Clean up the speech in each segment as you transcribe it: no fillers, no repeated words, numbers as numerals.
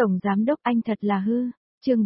Tổng Giám Đốc anh thật là hư. Chương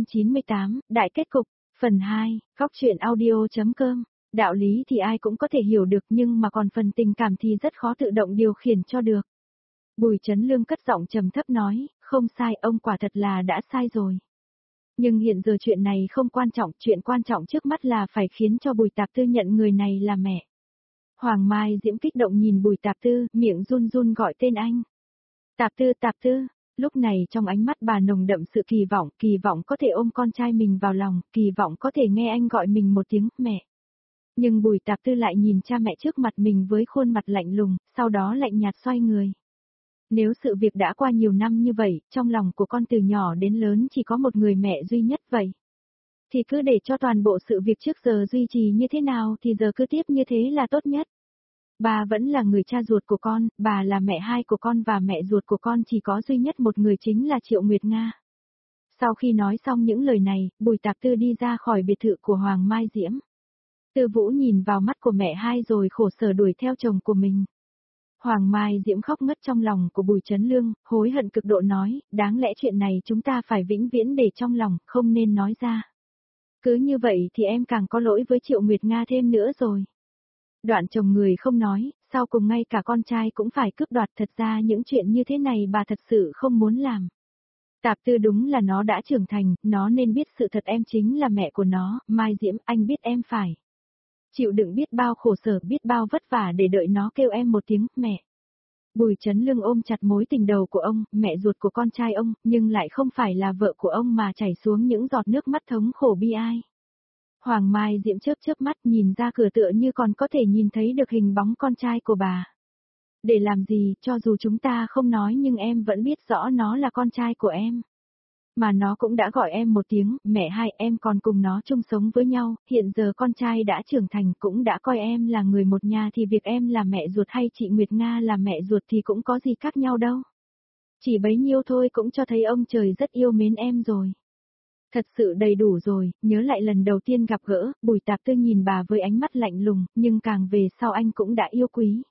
498, Đại kết cục, phần 2, góc truyện audio.com. Đạo lý thì ai cũng có thể hiểu được nhưng mà còn phần tình cảm thì rất khó tự động điều khiển cho được. Bùi Chấn Lương cất giọng trầm thấp nói, không sai, ông quả thật là đã sai rồi. Nhưng hiện giờ chuyện này không quan trọng, chuyện quan trọng trước mắt là phải khiến cho Bùi Tạp Tư nhận người này là mẹ. Hoàng Mai Diễm kích động nhìn Bùi Tạp Tư, miệng run run gọi tên anh. Tạp Tư, lúc này trong ánh mắt bà nồng đậm sự kỳ vọng có thể ôm con trai mình vào lòng, kỳ vọng có thể nghe anh gọi mình một tiếng mẹ. Nhưng Bùi Tạp Tư lại nhìn cha mẹ trước mặt mình với khuôn mặt lạnh lùng, sau đó lạnh nhạt xoay người. Nếu sự việc đã qua nhiều năm như vậy, trong lòng của con từ nhỏ đến lớn chỉ có một người mẹ duy nhất vậy. Thì cứ để cho toàn bộ sự việc trước giờ duy trì như thế nào thì giờ cứ tiếp như thế là tốt nhất. Bà vẫn là người cha ruột của con, bà là mẹ hai của con và mẹ ruột của con chỉ có duy nhất một người chính là Triệu Nguyệt Nga. Sau khi nói xong những lời này, Bùi Tạp Tư đi ra khỏi biệt thự của Hoàng Mai Diễm. Tư Vũ nhìn vào mắt của mẹ hai rồi khổ sở đuổi theo chồng của mình. Hoàng Mai Diễm khóc ngất trong lòng của Bùi Chấn Lương, hối hận cực độ nói, đáng lẽ chuyện này chúng ta phải vĩnh viễn để trong lòng, không nên nói ra. Cứ như vậy thì em càng có lỗi với Triệu Nguyệt Nga thêm nữa rồi. Đoạn chồng người không nói, sau cùng ngay cả con trai cũng phải cướp đoạt, thật ra những chuyện như thế này bà thật sự không muốn làm. Tạp Tư đúng là nó đã trưởng thành, nó nên biết sự thật, em chính là mẹ của nó, Mai Diễm, anh biết em phải chịu đựng biết bao khổ sở, biết bao vất vả để đợi nó kêu em một tiếng, mẹ. Bùi Chấn Lương ôm chặt mối tình đầu của ông, mẹ ruột của con trai ông, nhưng lại không phải là vợ của ông mà chảy xuống những giọt nước mắt thống khổ bi ai. Hoàng Mai Diễm chớp mắt nhìn ra cửa tựa như còn có thể nhìn thấy được hình bóng con trai của bà. Để làm gì, cho dù chúng ta không nói nhưng em vẫn biết rõ nó là con trai của em. Mà nó cũng đã gọi em một tiếng, mẹ hai, em còn cùng nó chung sống với nhau, hiện giờ con trai đã trưởng thành cũng đã coi em là người một nhà thì việc em là mẹ ruột hay chị Nguyệt Nga là mẹ ruột thì cũng có gì khác nhau đâu. Chỉ bấy nhiêu thôi cũng cho thấy ông trời rất yêu mến em rồi. Thật sự đầy đủ rồi, nhớ lại lần đầu tiên gặp gỡ, Bùi Tạp Tư nhìn bà với ánh mắt lạnh lùng, nhưng càng về sau anh cũng đã yêu quý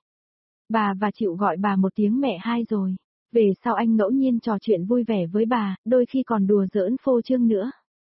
bà và chịu gọi bà một tiếng mẹ hai rồi. Về sau anh ngẫu nhiên trò chuyện vui vẻ với bà, đôi khi còn đùa giỡn phô trương nữa.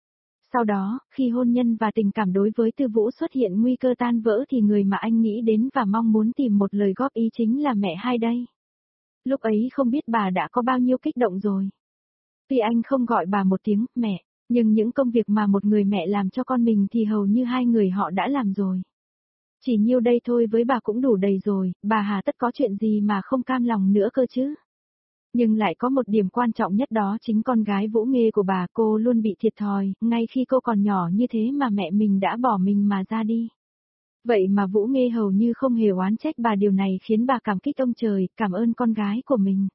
Sau đó, khi hôn nhân và tình cảm đối với Tư Vũ xuất hiện nguy cơ tan vỡ thì người mà anh nghĩ đến và mong muốn tìm một lời góp ý chính là mẹ hai đây. Lúc ấy không biết bà đã có bao nhiêu kích động rồi. Tuy anh không gọi bà một tiếng mẹ, nhưng những công việc mà một người mẹ làm cho con mình thì hầu như hai người họ đã làm rồi. Chỉ nhiêu đây thôi với bà cũng đủ đầy rồi, bà hà tất có chuyện gì mà không cam lòng nữa cơ chứ. Nhưng lại có một điểm quan trọng nhất, đó chính con gái Vũ Nghê của bà, cô luôn bị thiệt thòi, ngay khi cô còn nhỏ như thế mà mẹ mình đã bỏ mình mà ra đi. Vậy mà Vũ Nghê hầu như không hề oán trách bà, điều này khiến bà cảm kích ông trời, cảm ơn con gái của mình.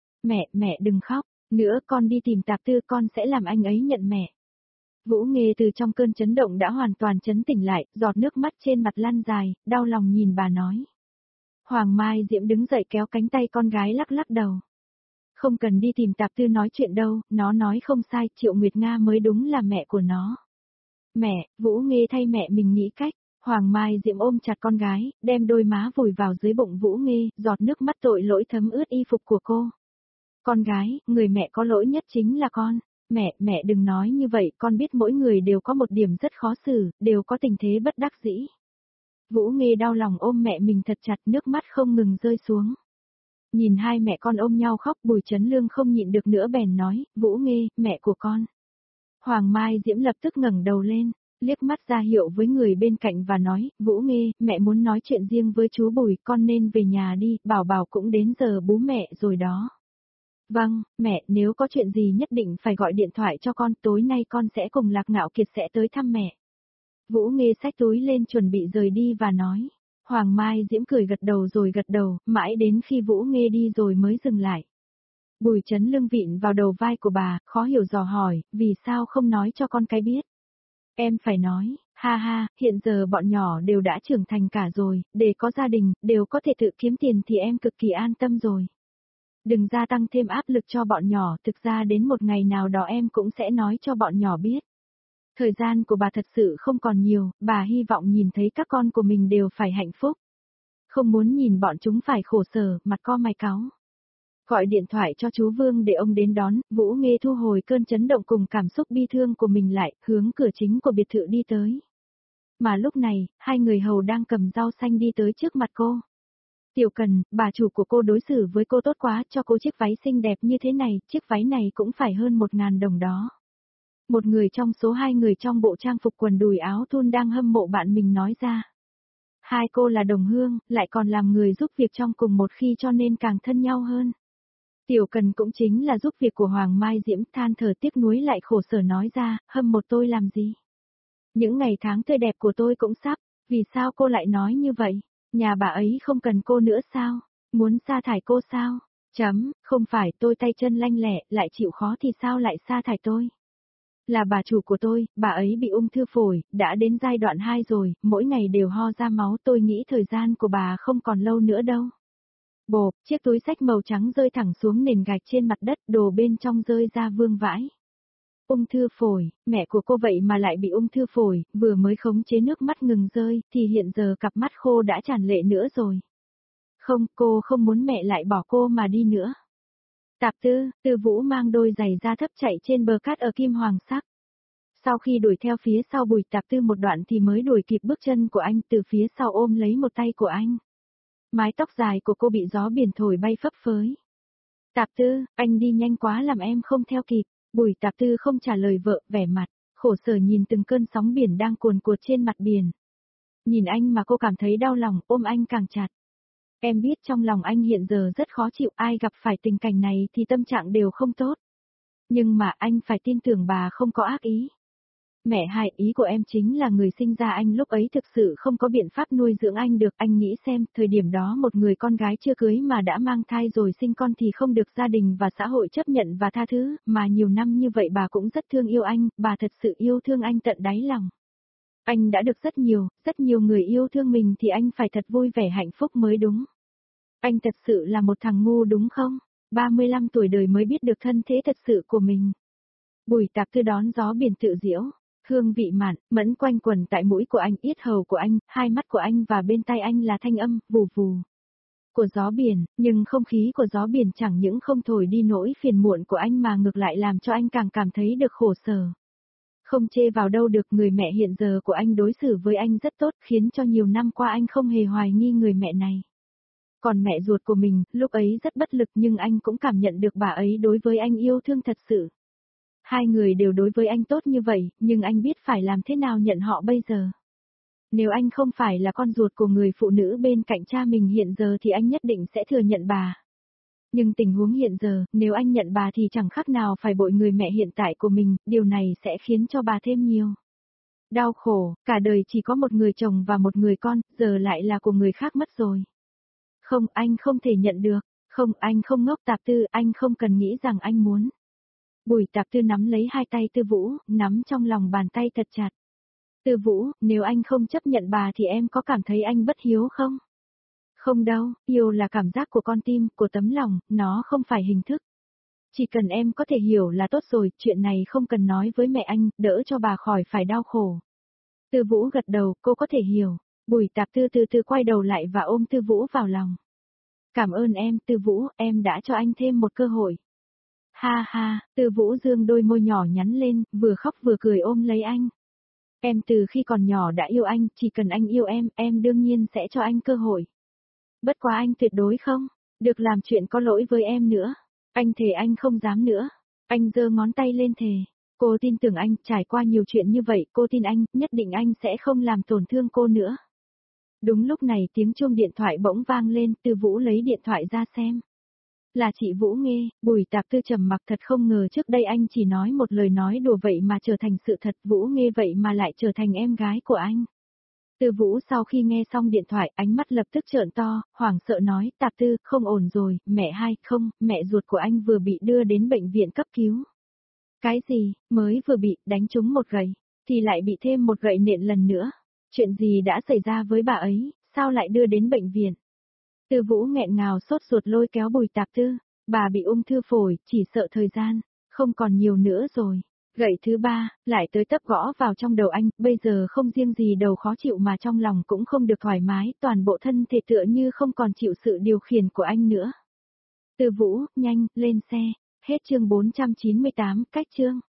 Mẹ đừng khóc, nữa con đi tìm Tạp Tư, con sẽ làm anh ấy nhận mẹ. Vũ Nghê từ trong cơn chấn động đã hoàn toàn chấn tỉnh lại, giọt nước mắt trên mặt lăn dài, đau lòng nhìn bà nói. Hoàng Mai Diễm đứng dậy kéo cánh tay con gái lắc lắc đầu. Không cần đi tìm Tạp Tư nói chuyện đâu, nó nói không sai, Triệu Nguyệt Nga mới đúng là mẹ của nó. Mẹ, Vũ Nghê thay mẹ mình nghĩ cách. Hoàng Mai Diễm ôm chặt con gái, đem đôi má vùi vào dưới bụng Vũ Nghê, giọt nước mắt tội lỗi thấm ướt y phục của cô. Con gái, người mẹ có lỗi nhất chính là con. Mẹ đừng nói như vậy, con biết mỗi người đều có một điểm rất khó xử, đều có tình thế bất đắc dĩ. Vũ Nghê đau lòng ôm mẹ mình thật chặt, nước mắt không ngừng rơi xuống. Nhìn hai mẹ con ôm nhau khóc, Bùi Chấn Lương không nhịn được nữa bèn nói, Vũ Nghê, mẹ của con. Hoàng Mai Diễm lập tức ngẩng đầu lên, liếc mắt ra hiệu với người bên cạnh và nói, Vũ Nghê, mẹ muốn nói chuyện riêng với chú Bùi, con nên về nhà đi, Bảo cũng đến giờ bú mẹ rồi đó. Vâng, mẹ, nếu có chuyện gì nhất định phải gọi điện thoại cho con, tối nay con sẽ cùng Lạc Ngạo Kiệt sẽ tới thăm mẹ. Vũ Nghê xách túi lên chuẩn bị rời đi và nói. Hoàng Mai Diễm cười gật đầu rồi gật đầu, mãi đến khi Vũ Nghê đi rồi mới dừng lại. Bùi Chấn Lương vịn vào đầu vai của bà, khó hiểu dò hỏi, vì sao không nói cho con cái biết? Em phải nói, ha, hiện giờ bọn nhỏ đều đã trưởng thành cả rồi, để có gia đình, đều có thể tự kiếm tiền thì em cực kỳ an tâm rồi. Đừng gia tăng thêm áp lực cho bọn nhỏ, thực ra đến một ngày nào đó em cũng sẽ nói cho bọn nhỏ biết. Thời gian của bà thật sự không còn nhiều, bà hy vọng nhìn thấy các con của mình đều phải hạnh phúc. Không muốn nhìn bọn chúng phải khổ sở, mặt co mày cáu. Gọi điện thoại cho chú Vương để ông đến đón, Vũ Nghê thu hồi cơn chấn động cùng cảm xúc bi thương của mình lại, hướng cửa chính của biệt thự đi tới. Mà lúc này, hai người hầu đang cầm rau xanh đi tới trước mặt cô. Tiểu Cần, bà chủ của cô đối xử với cô tốt quá, cho cô chiếc váy xinh đẹp như thế này, chiếc váy này cũng phải hơn 1.000 đồng đó. Một người trong số hai người trong bộ trang phục quần đùi áo thun đang hâm mộ bạn mình nói ra. Hai cô là đồng hương, lại còn làm người giúp việc trong cùng một khi cho nên càng thân nhau hơn. Tiểu Cần cũng chính là giúp việc của Hoàng Mai Diễm, than thở tiếc nuối lại khổ sở nói ra, hâm mộ tôi làm gì? Những ngày tháng tươi đẹp của tôi cũng sắp, vì sao cô lại nói như vậy? Nhà bà ấy không cần cô nữa sao? Muốn sa thải cô sao? Không phải tôi tay chân lanh lẹ, lại chịu khó thì sao lại sa thải tôi? Là bà chủ của tôi, bà ấy bị ung thư phổi, đã đến giai đoạn 2 rồi, mỗi ngày đều ho ra máu, tôi nghĩ thời gian của bà không còn lâu nữa đâu. Bộp, chiếc túi xách màu trắng rơi thẳng xuống nền gạch trên mặt đất, đồ bên trong rơi ra vương vãi. Ung thư phổi, mẹ của cô vậy mà lại bị ung thư phổi, vừa mới khống chế nước mắt ngừng rơi, thì hiện giờ cặp mắt khô đã tràn lệ nữa rồi. Không, cô không muốn mẹ lại bỏ cô mà đi nữa. Tạp Tư, Tư Vũ mang đôi giày da thấp chạy trên bờ cát ở kim hoàng sắc. Sau khi đuổi theo phía sau Bùi Tạp Tư một đoạn thì mới đuổi kịp bước chân của anh, từ phía sau ôm lấy một tay của anh. Mái tóc dài của cô bị gió biển thổi bay phấp phới. Tạp Tư, anh đi nhanh quá làm em không theo kịp. Bùi Tạp Tư không trả lời vợ, vẻ mặt khổ sở nhìn từng cơn sóng biển đang cuồn cuộn trên mặt biển. Nhìn anh mà cô cảm thấy đau lòng, ôm anh càng chặt. Em biết trong lòng anh hiện giờ rất khó chịu, ai gặp phải tình cảnh này thì tâm trạng đều không tốt. Nhưng mà anh phải tin tưởng bà không có ác ý. Mẹ hai, ý của em chính là người sinh ra anh lúc ấy thực sự không có biện pháp nuôi dưỡng anh được. Anh nghĩ xem, thời điểm đó một người con gái chưa cưới mà đã mang thai rồi sinh con thì không được gia đình và xã hội chấp nhận và tha thứ, mà nhiều năm như vậy bà cũng rất thương yêu anh, bà thật sự yêu thương anh tận đáy lòng. Anh đã được rất nhiều người yêu thương mình thì anh phải thật vui vẻ hạnh phúc mới đúng. Anh thật sự là một thằng ngu đúng không? 35 tuổi đời mới biết được thân thế thật sự của mình. Bùi Tạp Tư đón gió biển tự diễu, hương vị mặn, mẫn quanh quẩn tại mũi của anh, yết hầu của anh, hai mắt của anh và bên tai anh là thanh âm, vù vù. Của gió biển, nhưng không khí của gió biển chẳng những không thổi đi nỗi phiền muộn của anh mà ngược lại làm cho anh càng cảm thấy được khổ sở. Không chê vào đâu được, người mẹ hiện giờ của anh đối xử với anh rất tốt, khiến cho nhiều năm qua anh không hề hoài nghi người mẹ này. Còn mẹ ruột của mình, lúc ấy rất bất lực nhưng anh cũng cảm nhận được bà ấy đối với anh yêu thương thật sự. Hai người đều đối với anh tốt như vậy, nhưng anh biết phải làm thế nào nhận họ bây giờ. Nếu anh không phải là con ruột của người phụ nữ bên cạnh cha mình hiện giờ thì anh nhất định sẽ thừa nhận bà. Nhưng tình huống hiện giờ, nếu anh nhận bà thì chẳng khác nào phải bội người mẹ hiện tại của mình, điều này sẽ khiến cho bà thêm nhiều đau khổ, cả đời chỉ có một người chồng và một người con, giờ lại là của người khác mất rồi. Không, anh không thể nhận được, không, anh không ngốc Tạp Tư, anh không cần nghĩ rằng anh muốn. Bùi Tạp Tư nắm lấy hai tay Tư Vũ, nắm trong lòng bàn tay thật chặt. Tư Vũ, nếu anh không chấp nhận bà thì em có cảm thấy anh bất hiếu không? Không đâu, yêu là cảm giác của con tim, của tấm lòng, nó không phải hình thức. Chỉ cần em có thể hiểu là tốt rồi, chuyện này không cần nói với mẹ anh, đỡ cho bà khỏi phải đau khổ. Tư Vũ gật đầu, cô có thể hiểu. Bùi Tạp Tư từ từ quay đầu lại và ôm Tư Vũ vào lòng. Cảm ơn em, Tư Vũ, em đã cho anh thêm một cơ hội. Ha ha, Tư Vũ dương đôi môi nhỏ nhắn lên, vừa khóc vừa cười ôm lấy anh. Em từ khi còn nhỏ đã yêu anh, chỉ cần anh yêu em đương nhiên sẽ cho anh cơ hội. Bất quá anh tuyệt đối không được làm chuyện có lỗi với em nữa. Anh thề anh không dám nữa. Anh giơ ngón tay lên thề. Cô tin tưởng anh, trải qua nhiều chuyện như vậy, cô tin anh, nhất định anh sẽ không làm tổn thương cô nữa. Đúng lúc này tiếng chuông điện thoại bỗng vang lên, Tư Vũ lấy điện thoại ra xem. Là chị Vũ Nghê. Bùi Tạp Tư trầm mặc, thật không ngờ trước đây anh chỉ nói một lời nói đùa vậy mà trở thành sự thật, Vũ Nghê vậy mà lại trở thành em gái của anh. Tư Vũ sau khi nghe xong điện thoại, ánh mắt lập tức trợn to, hoảng sợ nói, Tạp Tư, không ổn rồi, mẹ hai, không, mẹ ruột của anh vừa bị đưa đến bệnh viện cấp cứu. Cái gì, mới vừa bị đánh trúng một gậy, thì lại bị thêm một gậy nện lần nữa. Chuyện gì đã xảy ra với bà ấy, sao lại đưa đến bệnh viện? Tư Vũ nghẹn ngào sốt ruột lôi kéo Bùi Tạp Tư, bà bị ung thư phổi, chỉ sợ thời gian không còn nhiều nữa rồi. Gậy thứ ba, lại tới tấp gõ vào trong đầu anh, bây giờ không riêng gì đầu khó chịu mà trong lòng cũng không được thoải mái, toàn bộ thân thể tựa như không còn chịu sự điều khiển của anh nữa. Tư Vũ, nhanh, lên xe. Hết chương 498, cách chương.